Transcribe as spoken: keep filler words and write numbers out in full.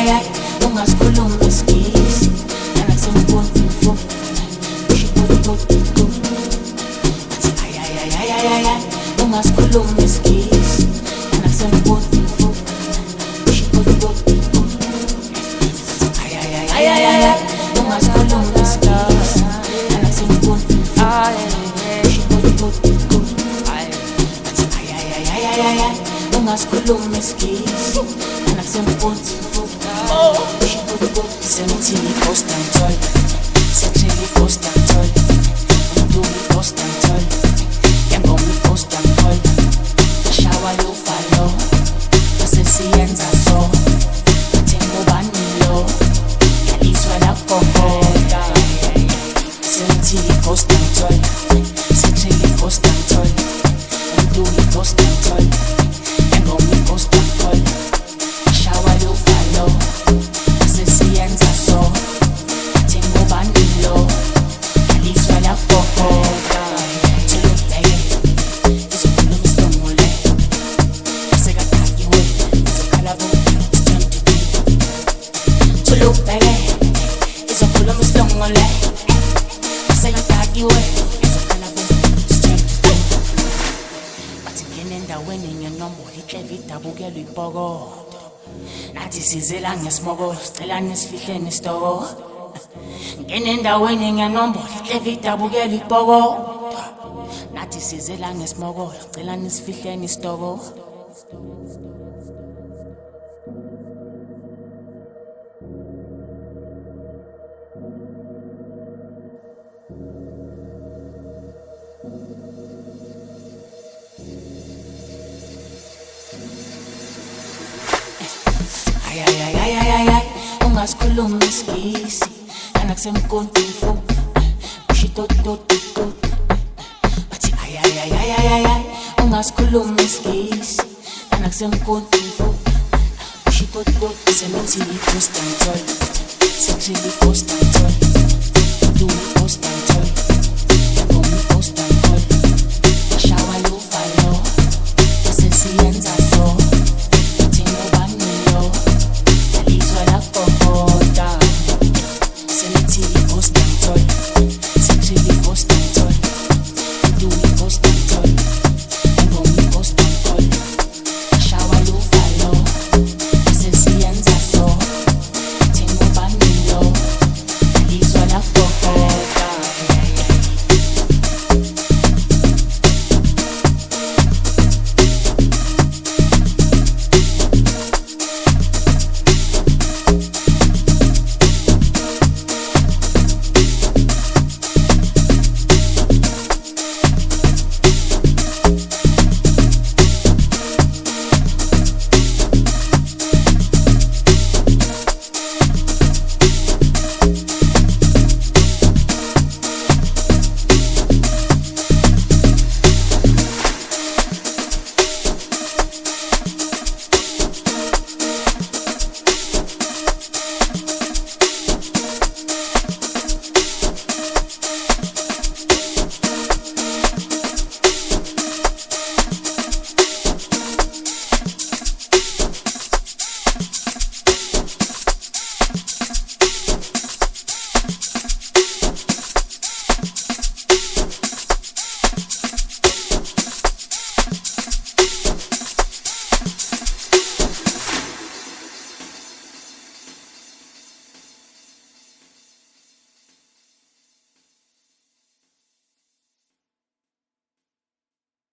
ay, ay, ungasikhulumi ngesikisi, lana kusempontini mfo, ushitotototo. Athi ay, ay, ay, ay, ay, ay, ay, ungasikhulumi ngesikisi, lana kusempontini mfo, ushitotototo. Ay, ay, ay, ay, ay, ay, ay, ungasikhulumi ngesikisi, lana kusempontini mfo, ushitotototo. Athi ay, ay, ay, ay, ay, ay, ay, ungasikhulumi ngesikisi, lana kusempontini mfo. Seventeen post and toy, sexy post and toy, do me post and toy, can go me post and toy. Shower you follow, just see and so. Tengo banilo, at least when I go home. Seventeen post and toy, sexy post and toy, do me post and toy, can go me post and toy. Shower you follow. Nathi sizela ngesimoko, sicela nisifihle nesitoko. Ngene endaweni ngiyanombolo, ihleve idabukela ibhoko. Nathi sizela ngesimoko, sicela nisifihle nesitoko. Ay, ay, ay, ay, ay, ay, ay, ungasikhulumi ngesikisi, lana kusempontini mfo, ushitotototo. Athi ay, ay, ay, ay, ay, ay, ay, ungasikhulumi ngesikisi, lana kusempontini mfo, ushitototo. Seventeen post and toy, sexy post and toy, do me post and toy.